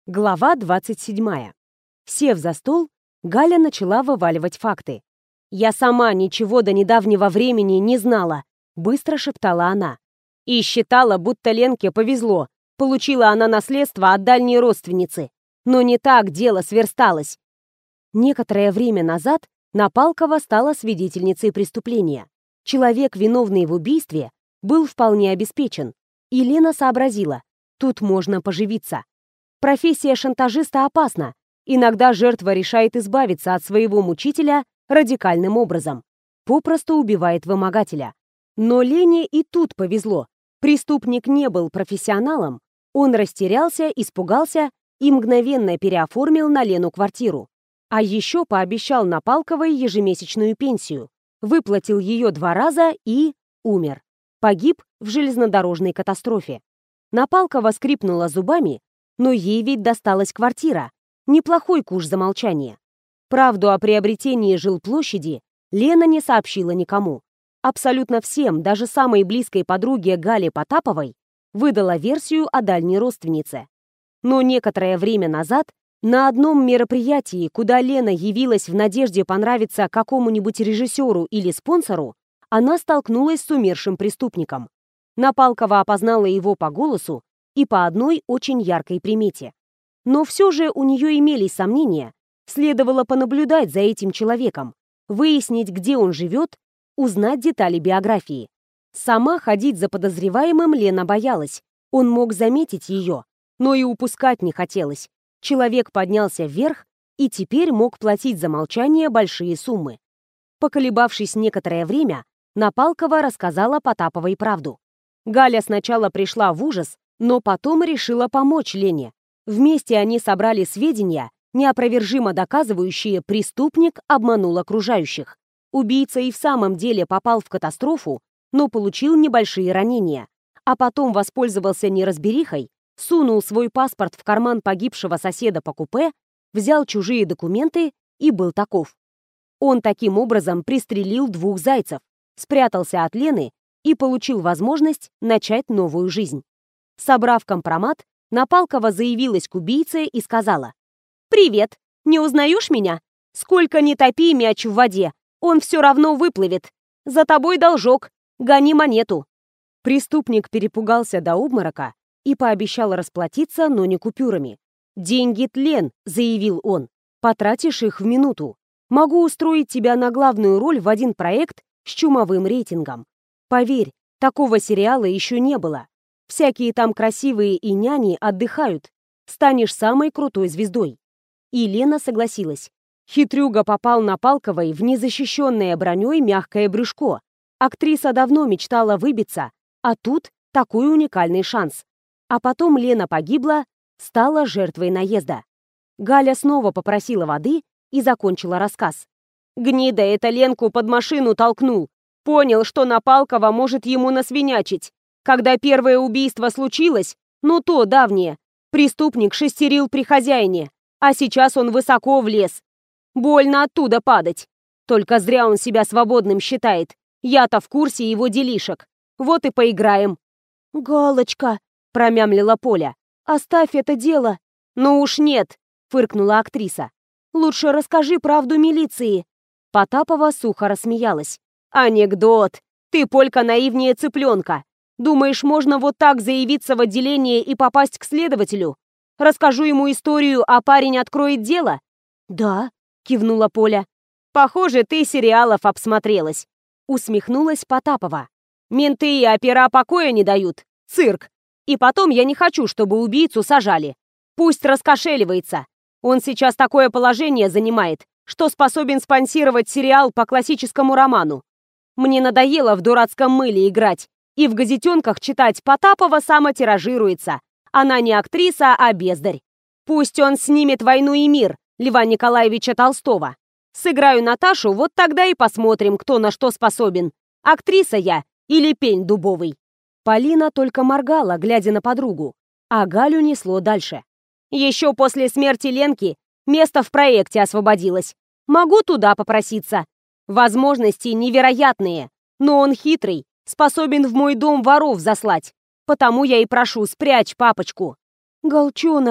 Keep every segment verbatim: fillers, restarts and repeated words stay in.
Глава двадцать седьмая. Сев за стол, Галя начала вываливать факты. «Я сама ничего до недавнего времени не знала», — быстро шептала она. «И считала, будто Ленке повезло. Получила она наследство от дальней родственницы. Но не так дело сверсталось». Некоторое время назад Напалкова стала свидетельницей преступления. Человек, виновный в убийстве, был вполне обеспечен. И Лена сообразила, тут можно поживиться. Профессия шантажиста опасна. Иногда жертва решает избавиться от своего мучителя радикальным образом. Попросту убивает вымогателя. Но Лене и тут повезло. Преступник не был профессионалом. Он растерялся, испугался и мгновенно переоформил на Лену квартиру. А еще пообещал Напалковой ежемесячную пенсию. Выплатил ее два раза и умер. Погиб в железнодорожной катастрофе. Напалкова скрипнула зубами, но ей ведь досталась квартира. Неплохой куш за молчание. Правду о приобретении жилплощади Лена не сообщила никому. Абсолютно всем, даже самой близкой подруге Гале Потаповой, выдала версию о дальней родственнице. Но некоторое время назад на одном мероприятии, куда Лена явилась в надежде понравиться какому-нибудь режиссеру или спонсору, она столкнулась с умершим преступником. Напалкова опознала его по голосу и по одной очень яркой примете. Но все же у нее имелись сомнения. Следовало понаблюдать за этим человеком, выяснить, где он живет, узнать детали биографии. Сама ходить за подозреваемым Лена боялась. Он мог заметить ее, но и упускать не хотелось. Человек поднялся вверх и теперь мог платить за молчание большие суммы. Поколебавшись некоторое время, Напалкова рассказала Потаповой правду. Галя сначала пришла в ужас, но потом решила помочь Лене. Вместе они собрали сведения, неопровержимо доказывающие, преступник обманул окружающих. Убийца и в самом деле попал в катастрофу, но получил небольшие ранения, а потом воспользовался неразберихой, сунул свой паспорт в карман погибшего соседа по купе, взял чужие документы и был таков. Он таким образом пристрелил двух зайцев, спрятался от Лены и получил возможность начать новую жизнь. Собрав компромат, Напалкова заявилась к убийце и сказала: «Привет, не узнаешь меня? Сколько ни топи мяч в воде, он все равно выплывет. За тобой должок, гони монету». Преступник перепугался до обморока и пообещал расплатиться, но не купюрами. «Деньги тлен», — заявил он, — «потратишь их в минуту. Могу устроить тебя на главную роль в один проект с чумовым рейтингом. Поверь, такого сериала еще не было. Всякие там красивые и няни отдыхают. Станешь самой крутой звездой». И Лена согласилась. Хитрюга попал Напалковой в незащищенное броней мягкое брюшко. Актриса давно мечтала выбиться, а тут такой уникальный шанс. А потом Лена погибла, стала жертвой наезда. Галя снова попросила воды и закончила рассказ. «Гнида это Ленку под машину толкнул. Понял, что Напалкова может ему насвинячить. Когда первое убийство случилось, ну то давнее, преступник шестерил при хозяине, а сейчас он высоко влез. Больно оттуда падать. Только зря он себя свободным считает. Я-то в курсе его делишек. Вот и поиграем». «Галочка», — промямлила Поля, — «оставь это дело». «Ну уж нет», — фыркнула актриса. «Лучше расскажи правду милиции». Потапова сухо рассмеялась. «Анекдот. Ты, Полька, наивнее цыпленка. Думаешь, можно вот так заявиться в отделение и попасть к следователю? Расскажу ему историю, а парень откроет дело?» «Да», — кивнула Поля. «Похоже, ты сериалов обсмотрелась», — усмехнулась Потапова. «Менты и опера покоя не дают. Цирк. И потом я не хочу, чтобы убийцу сажали. Пусть раскошеливается. Он сейчас такое положение занимает, что способен спонсировать сериал по классическому роману. Мне надоело в дурацком мыле играть и в газетенках читать «Потапова самотиражируется. Она не актриса, а бездарь». Пусть он снимет «Войну и мир» Льва Николаевича Толстого. Сыграю Наташу, вот тогда и посмотрим, кто на что способен. Актриса я или пень дубовый. Полина только моргала, глядя на подругу, а Галю несло дальше. Еще после смерти Ленки место в проекте освободилось. Могу туда попроситься. Возможности невероятные, но он хитрый, способен в мой дом воров заслать. Потому я и прошу, спрячь папочку». «Голчонок»,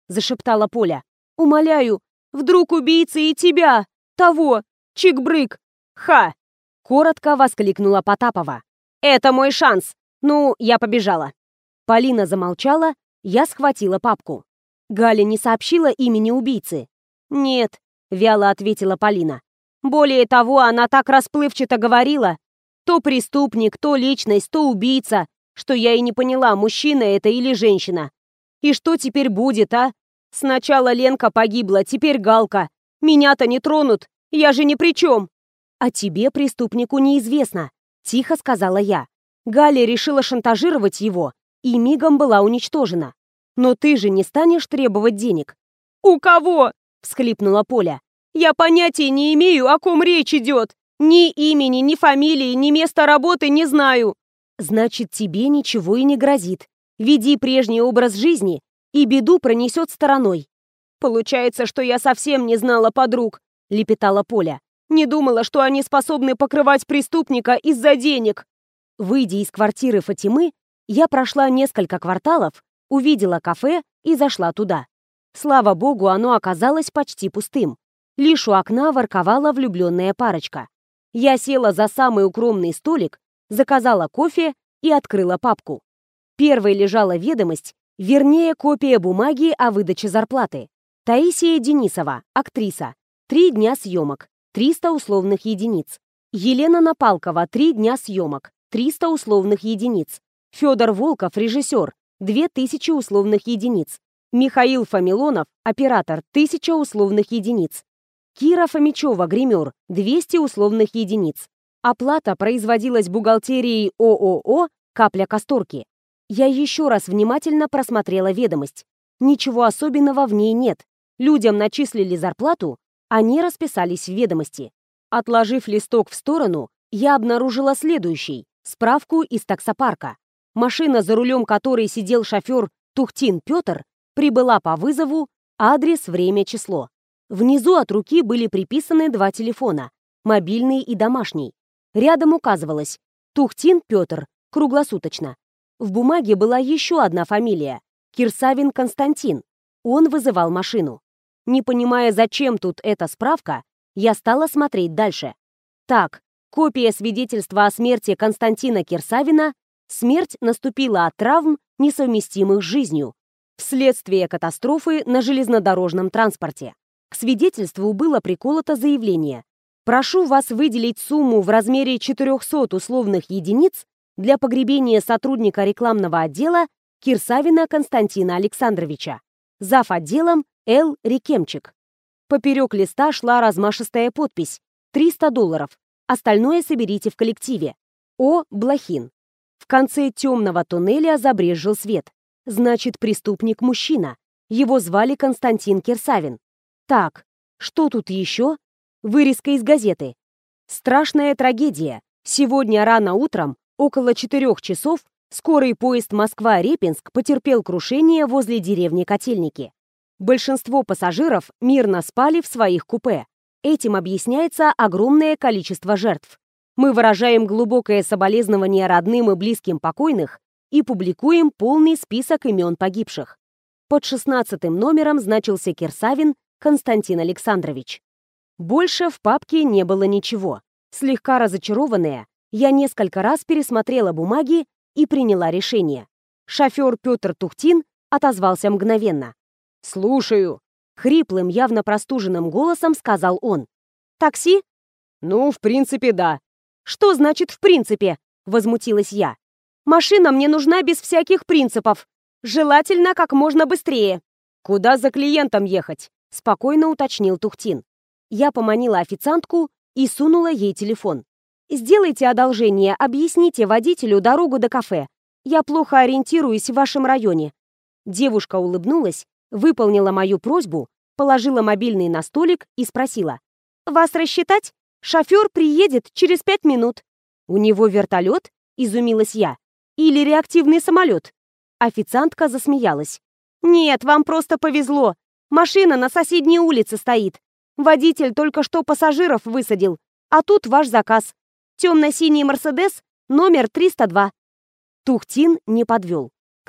зашептала Поля. «Умоляю, вдруг убийца и тебя, того, чик-брык, ха!» Коротко воскликнула Потапова. «Это мой шанс! Ну, я побежала!» Полина замолчала, я схватила папку. «Галя не сообщила имени убийцы?» «Нет», — вяло ответила Полина. «Более того, она так расплывчато говорила. То преступник, то личность, то убийца, что я и не поняла, мужчина это или женщина. И что теперь будет, а? Сначала Ленка погибла, теперь Галка. Меня-то не тронут, я же ни при чем». «А тебе, преступнику, неизвестно», — тихо сказала я. Галя решила шантажировать его и мигом была уничтожена. «Но ты же не станешь требовать денег?» «У кого?» — всхлипнула Поля. «Я понятия не имею, о ком речь идет. Ни имени, ни фамилии, ни места работы не знаю». «Значит, тебе ничего и не грозит. Веди прежний образ жизни, и беду пронесет стороной». «Получается, что я совсем не знала подруг», — лепетала Поля. «Не думала, что они способны покрывать преступника из-за денег». Выйдя из квартиры Фатимы, я прошла несколько кварталов, увидела кафе и зашла туда. Слава богу, оно оказалось почти пустым. Лишь у окна ворковала влюбленная парочка. Я села за самый укромный столик, заказала кофе и открыла папку. Первой лежала ведомость, вернее, копия бумаги о выдаче зарплаты. Таисия Денисова, актриса. Три дня съемок, триста условных единиц. Елена Напалкова, три дня съемок, триста условных единиц. Федор Волков, режиссер, две тысячи условных единиц. Михаил Фамилонов, оператор, тысяча условных единиц. Кира Фомичева, гример, двести условных единиц. Оплата производилась бухгалтерией ООО «Капля Касторки». Я еще раз внимательно просмотрела ведомость. Ничего особенного в ней нет. Людям начислили зарплату, они расписались в ведомости. Отложив листок в сторону, я обнаружила следующий – справку из таксопарка. Машина, за рулем которой сидел шофер Тухтин Петр, прибыла по вызову, адрес, время, число. Внизу от руки были приписаны два телефона – мобильный и домашний. Рядом указывалось «Тухтин Петр», круглосуточно. В бумаге была еще одна фамилия – Кирсавин Константин. Он вызывал машину. Не понимая, зачем тут эта справка, я стала смотреть дальше. Так, копия свидетельства о смерти Константина Кирсавина. Смерть наступила от травм, несовместимых с жизнью, вследствие катастрофы на железнодорожном транспорте. К свидетельству было приколото заявление: «Прошу вас выделить сумму в размере четырехсот условных единиц для погребения сотрудника рекламного отдела Кирсавина Константина Александровича. Зав. Отделом Л. Рекемчик». Поперек листа шла размашистая подпись «триста долларов. Остальное соберите в коллективе. О. Блохин». В конце темного туннеля забрезжил свет. Значит, преступник мужчина. Его звали Константин Кирсавин. Так, что тут еще? Вырезка из газеты. Страшная трагедия. Сегодня рано утром, около четырех часов, скорый поезд Москва-Репинск потерпел крушение возле деревни Котельники. Большинство пассажиров мирно спали в своих купе. Этим объясняется огромное количество жертв. Мы выражаем глубокое соболезнование родным и близким покойных и публикуем полный список имен погибших. Под шестнадцатым номером значился Кирсавин Константин Александрович. Больше в папке не было ничего. Слегка разочарованная, я несколько раз пересмотрела бумаги и приняла решение. Шофер Петр Тухтин отозвался мгновенно. «Слушаю», — хриплым, явно простуженным голосом сказал он. «Такси?» «Ну, в принципе, да». «Что значит «в принципе»?» — возмутилась я. «Машина мне нужна без всяких принципов. Желательно как можно быстрее». «Куда за клиентом ехать?» — спокойно уточнил Тухтин. Я поманила официантку и сунула ей телефон. «Сделайте одолжение, объясните водителю дорогу до кафе. Я плохо ориентируюсь в вашем районе». Девушка улыбнулась, выполнила мою просьбу, положила мобильный на столик и спросила: «Вас рассчитать? Шофер приедет через пять минут». «У него вертолет?» — изумилась я. «Или реактивный самолет?» Официантка засмеялась. «Нет, вам просто повезло. Машина на соседней улице стоит. Водитель только что пассажиров высадил. А тут ваш заказ. Темно-синий Мерседес, номер триста два». Тухтин не подвел.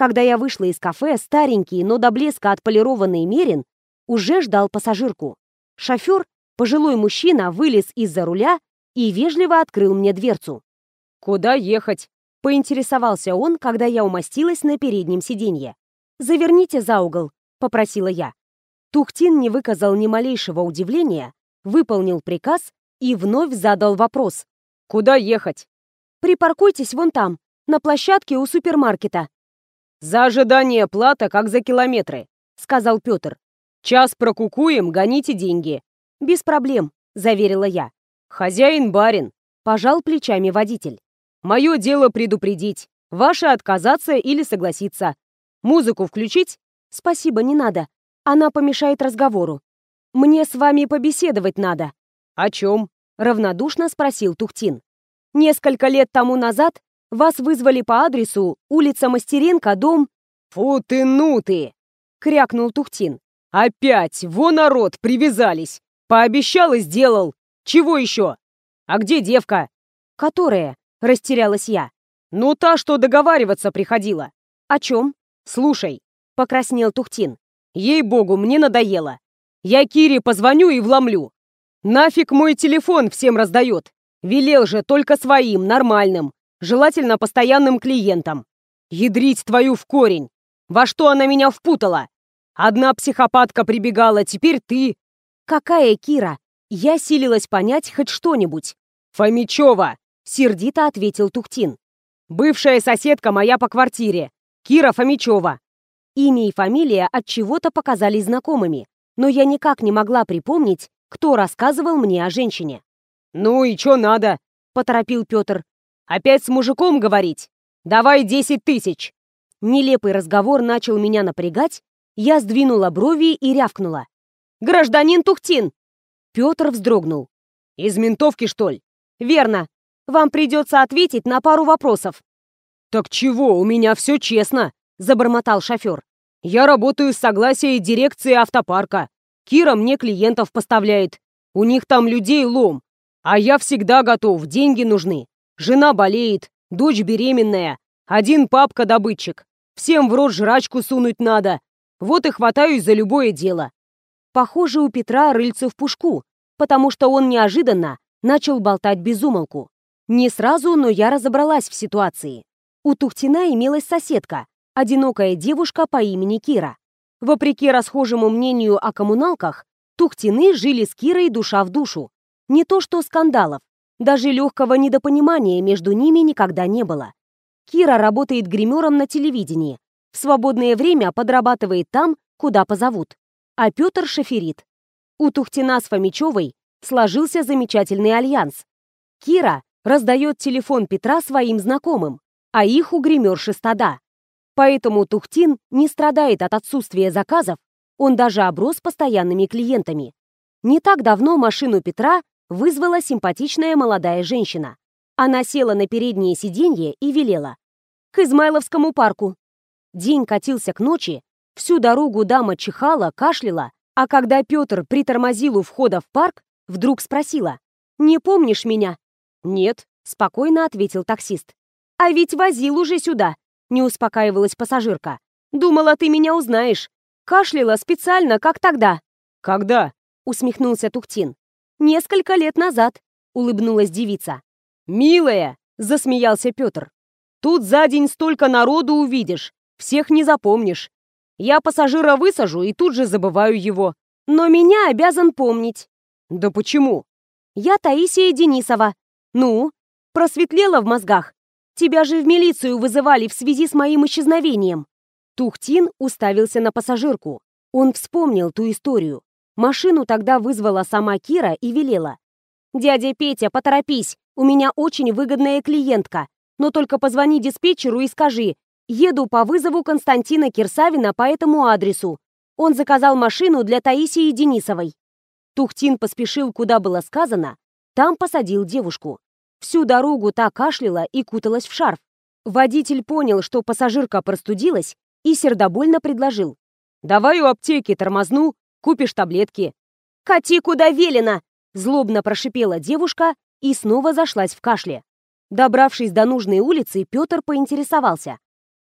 Когда я вышла из кафе, старенький, но до блеска отполированный Мерин уже ждал пассажирку. Шофер, пожилой мужчина, вылез из-за руля и вежливо открыл мне дверцу. «Куда ехать?» — поинтересовался он, когда я умостилась на переднем сиденье. «Заверните за угол», — попросила я. Тухтин не выказал ни малейшего удивления, выполнил приказ и вновь задал вопрос. «Куда ехать?» «Припаркуйтесь вон там, на площадке у супермаркета». «За ожидание плата, как за километры», — сказал Петр. «Час прокукуем, гоните деньги». «Без проблем», — заверила я. «Хозяин барин», — пожал плечами водитель. «Мое дело предупредить. Ваше отказаться или согласиться. Музыку включить?» «Спасибо, не надо. Она помешает разговору. Мне с вами побеседовать надо». «О чем?» — равнодушно спросил Тухтин. «Несколько лет тому назад вас вызвали по адресу улица Мастеренко, дом...» «Фу ты, ну ты!» — крякнул Тухтин. «Опять! Во народ, привязались! Пообещал и сделал! Чего еще? А где девка?» «Которая?» — растерялась я. «Ну, та, что договариваться приходила». «О чем?» «Слушай», — покраснел Тухтин. «Ей-богу, мне надоело. Я Кире позвоню и вломлю. Нафиг мой телефон всем раздает. Велел же только своим, нормальным, желательно постоянным клиентам. Ядрить твою в корень. Во что она меня впутала? Одна психопатка прибегала, теперь ты». «Какая Кира?» Я силилась понять хоть что-нибудь. «Фомичева», — сердито ответил Тухтин. «Бывшая соседка моя по квартире. Кира Фомичева». Имя и фамилия от чего-то показались знакомыми, но я никак не могла припомнить, кто рассказывал мне о женщине. «Ну и чё надо?» — поторопил Петр. «Опять с мужиком говорить? Давай десять тысяч!» Нелепый разговор начал меня напрягать, я сдвинула брови и рявкнула. «Гражданин Тухтин!» Петр вздрогнул. «Из ментовки, что ли?» «Верно. Вам придется ответить на пару вопросов». «Так чего, у меня все честно!» — забормотал шофер. «Я работаю с согласия дирекции автопарка. Кира мне клиентов поставляет. У них там людей лом. А я всегда готов, деньги нужны. Жена болеет, дочь беременная, один папка-добытчик. Всем в рот жрачку сунуть надо. Вот и хватаюсь за любое дело». Похоже, у Петра рыльце в пушку, потому что он неожиданно начал болтать без умолку. Не сразу, но я разобралась в ситуации. У Тухтина имелась соседка, одинокая девушка по имени Кира. Вопреки расхожему мнению о коммуналках, Тухтины жили с Кирой душа в душу. Не то что скандалов, даже легкого недопонимания между ними никогда не было. Кира работает гримером на телевидении, в свободное время подрабатывает там, куда позовут. А Петр шоферит. У Тухтина с Фомичевой сложился замечательный альянс. Кира раздает телефон Петра своим знакомым, а их у гримерши стада. Поэтому Тухтин не страдает от отсутствия заказов, он даже оброс постоянными клиентами. Не так давно машину Петра вызвала симпатичная молодая женщина. Она села на переднее сиденье и велела: «К Измайловскому парку». День катился к ночи, всю дорогу дама чихала, кашляла, а когда Петр притормозил у входа в парк, вдруг спросила: «Не помнишь меня?» «Нет», — спокойно ответил таксист. «А ведь возил уже сюда», — не успокаивалась пассажирка. «Думала, ты меня узнаешь. Кашляла специально, как тогда». «Когда?» — усмехнулся Тухтин. «Несколько лет назад», — улыбнулась девица. «Милая», — засмеялся Петр. «Тут за день столько народу увидишь, всех не запомнишь. Я пассажира высажу и тут же забываю его. Но меня обязан помнить». «Да почему?» «Я Таисия Денисова. Ну, просветлела в мозгах? Тебя же в милицию вызывали в связи с моим исчезновением». Тухтин уставился на пассажирку. Он вспомнил ту историю. Машину тогда вызвала сама Кира и велела: «Дядя Петя, поторопись, у меня очень выгодная клиентка, но только позвони диспетчеру и скажи: еду по вызову Константина Кирсавина по этому адресу. Он заказал машину для Таисии Денисовой». Тухтин поспешил, куда было сказано, там посадил девушку. Всю дорогу та кашляла и куталась в шарф. Водитель понял, что пассажирка простудилась, и сердобольно предложил: «Давай у аптеки тормозну, купишь таблетки». «Кати куда велено!» — злобно прошипела девушка и снова зашлась в кашле. Добравшись до нужной улицы, Петр поинтересовался: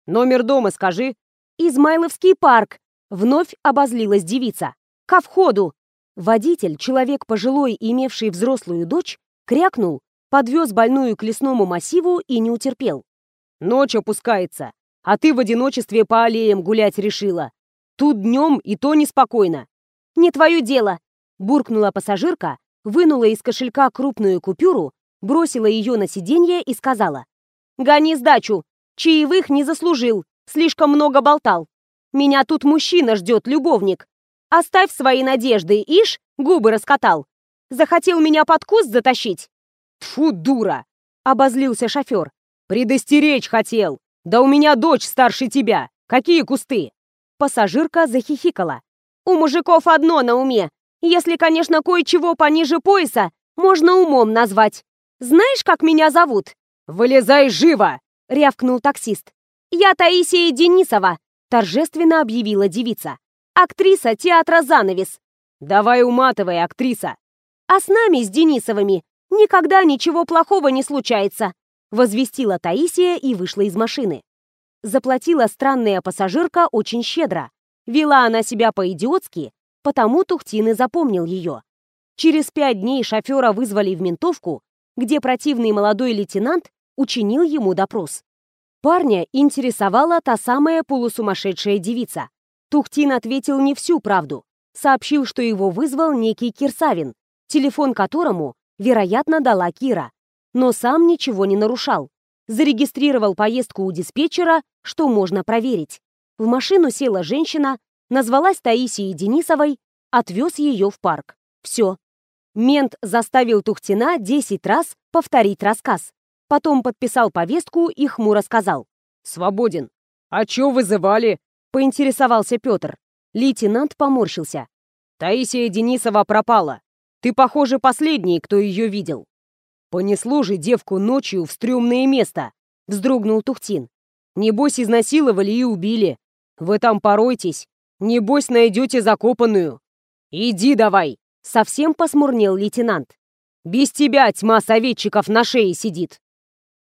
Номер дома скажи». «Измайловский парк», — вновь обозлилась девица. «Ко входу». Водитель, человек пожилой, имевший взрослую дочь, крякнул, подвез больную к лесному массиву и не утерпел. «Ночь опускается, а ты в одиночестве по аллеям гулять решила. Тут днем и то неспокойно». «Не твое дело», — буркнула пассажирка, вынула из кошелька крупную купюру, бросила ее на сиденье и сказала: «Гони сдачу. Чаевых не заслужил, слишком много болтал. Меня тут мужчина ждет, любовник. Оставь свои надежды, ишь, губы раскатал. Захотел меня под куст затащить?» «Тьфу, дура!» — обозлился шофер. «Предостеречь хотел. Да у меня дочь старше тебя. Какие кусты?» Пассажирка захихикала. «У мужиков одно на уме. Если, конечно, кое-чего пониже пояса можно умом назвать. Знаешь, как меня зовут?» «Вылезай живо!» — рявкнул таксист. «Я Таисия Денисова», — торжественно объявила девица. «Актриса театра «Занавес». «Давай уматывай, актриса». «А с нами, с Денисовыми, никогда ничего плохого не случается», — возвестила Таисия и вышла из машины. Заплатила странная пассажирка очень щедро. Вела она себя по-идиотски, потому Тухтин и запомнил ее. Через пять дней шофера вызвали в ментовку, где противный молодой лейтенант учинил ему допрос. Парня интересовала та самая полусумасшедшая девица. Тухтин ответил не всю правду. Сообщил, что его вызвал некий Кирсавин, телефон которому, вероятно, дала Кира. Но сам ничего не нарушал. Зарегистрировал поездку у диспетчера, что можно проверить. В машину села женщина, назвалась Таисией Денисовой, отвез ее в парк. Все. Мент заставил Тухтина десять раз повторить рассказ. Потом подписал повестку и хмуро сказал: «Свободен». «А чё вызывали?» — поинтересовался Петр. Лейтенант поморщился. «Таисия Денисова пропала. Ты, похоже, последний, кто ее видел». «Понесло же девку ночью в стрёмное место», — вздрогнул Тухтин. «Небось, изнасиловали и убили. Вы там поройтесь. Небось, найдете закопанную. Иди давай!» — совсем посмурнел лейтенант. «Без тебя тьма советчиков на шее сидит».